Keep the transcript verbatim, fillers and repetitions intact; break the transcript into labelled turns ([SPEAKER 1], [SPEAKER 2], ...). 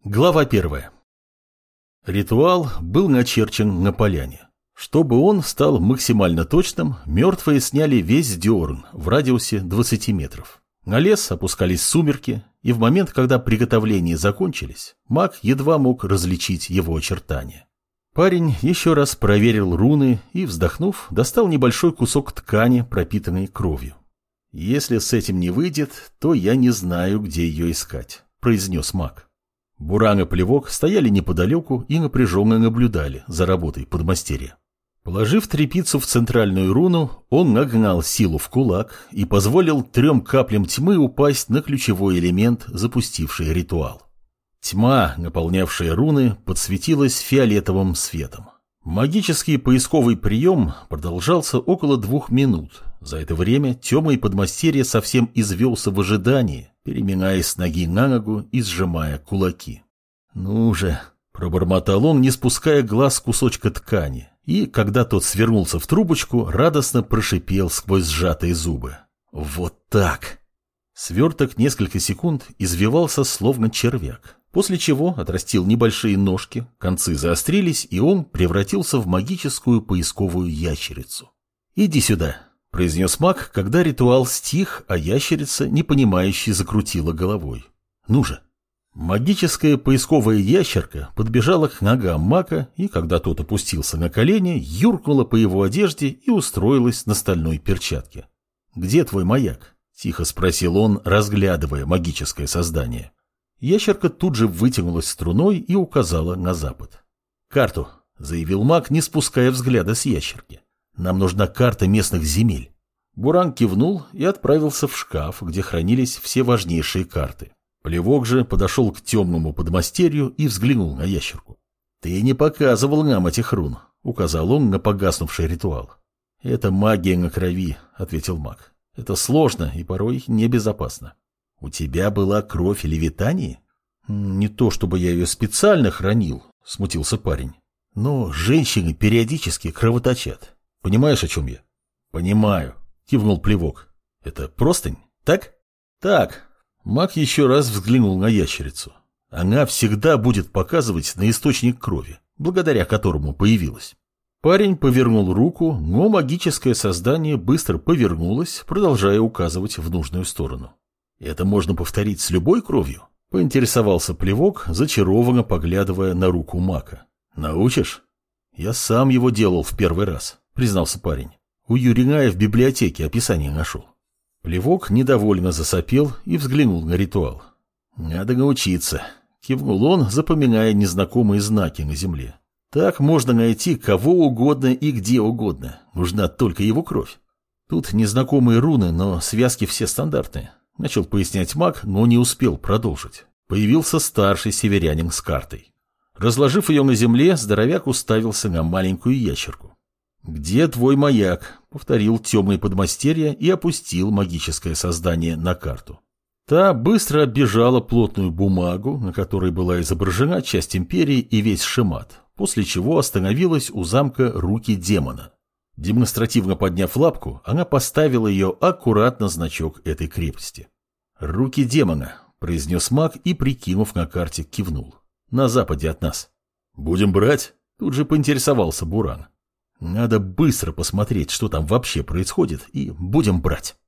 [SPEAKER 1] Глава первая. Ритуал был начерчен на поляне. Чтобы он стал максимально точным, мертвые сняли весь дерн в радиусе двадцати метров. На лес опускались сумерки, и в момент, когда приготовления закончились, маг едва мог различить его очертания. Парень еще раз проверил руны и, вздохнув, достал небольшой кусок ткани, пропитанной кровью. «Если с этим не выйдет, то я не знаю, где ее искать», – произнес маг. Буран и Плевок стояли неподалеку и напряженно наблюдали за работой подмастерья. Положив тряпицу в центральную руну, он нагнал силу в кулак и позволил трем каплям тьмы упасть на ключевой элемент, запустивший ритуал. Тьма, наполнявшая руны, подсветилась фиолетовым светом. Магический поисковый прием продолжался около двух минут. За это время темный подмастерье совсем извелся в ожидании, переминаясь с ноги на ногу и сжимая кулаки. «Ну же!» – пробормотал он, не спуская глаз с кусочка ткани, и, когда тот свернулся в трубочку, радостно прошипел сквозь сжатые зубы. «Вот так!» Сверток несколько секунд извивался, словно червяк, после чего отрастил небольшие ножки, концы заострились, и он превратился в магическую поисковую ящерицу. «Иди сюда!» – произнес маг, когда ритуал стих, а ящерица, непонимающе, закрутила головой. «Ну же!» Магическая поисковая ящерка подбежала к ногам мага, и, когда тот опустился на колени, юркнула по его одежде и устроилась на стальной перчатке. «Где твой маяк?» – тихо спросил он, разглядывая магическое создание. Ящерка тут же вытянулась струной и указала на запад. «Карту», – заявил маг, не спуская взгляда с ящерки. «Нам нужна карта местных земель». Буран кивнул и отправился в шкаф, где хранились все важнейшие карты. Плевок же подошел к темному подмастерью и взглянул на ящерку. «Ты не показывал нам этих рун», — указал он на погаснувший ритуал. «Это магия на крови», — ответил маг. «Это сложно и порой небезопасно». «У тебя была кровь Левитании?» «Не то чтобы я ее специально хранил», — смутился парень. «Но женщины периодически кровоточат. Понимаешь, о чем я?» «Понимаю», — кивнул Плевок. «Это простынь, так?» «Так». Маг еще раз взглянул на ящерицу. Она всегда будет показывать на источник крови, благодаря которому появилась. Парень повернул руку, но магическое создание быстро повернулось, продолжая указывать в нужную сторону. «Это можно повторить с любой кровью?» — поинтересовался Плевок, зачарованно поглядывая на руку мага. «Научишь?» «Я сам его делал в первый раз», — признался парень. «У Юриная в библиотеке описание нашел». Плевок недовольно засопел и взглянул на ритуал. «Надо научиться», — кивнул он, запоминая незнакомые знаки на земле. «Так можно найти кого угодно и где угодно. Нужна только его кровь. Тут незнакомые руны, но связки все стандартные», — начал пояснять маг, но не успел продолжить. Появился старший северянин с картой. Разложив ее на земле, здоровяк уставился на маленькую ящерку. «Где твой маяк?» — повторил темный подмастерье и опустил магическое создание на карту. Та быстро оббежала плотную бумагу, на которой была изображена часть империи и весь шемат, после чего остановилась у замка руки демона. Демонстративно подняв лапку, она поставила ее аккуратно на значок этой крепости. «Руки демона», — произнес маг и, прикинув на карте, кивнул. «На западе от нас». «Будем брать?» — тут же поинтересовался Буран. «Надо быстро посмотреть, что там вообще происходит, и будем брать».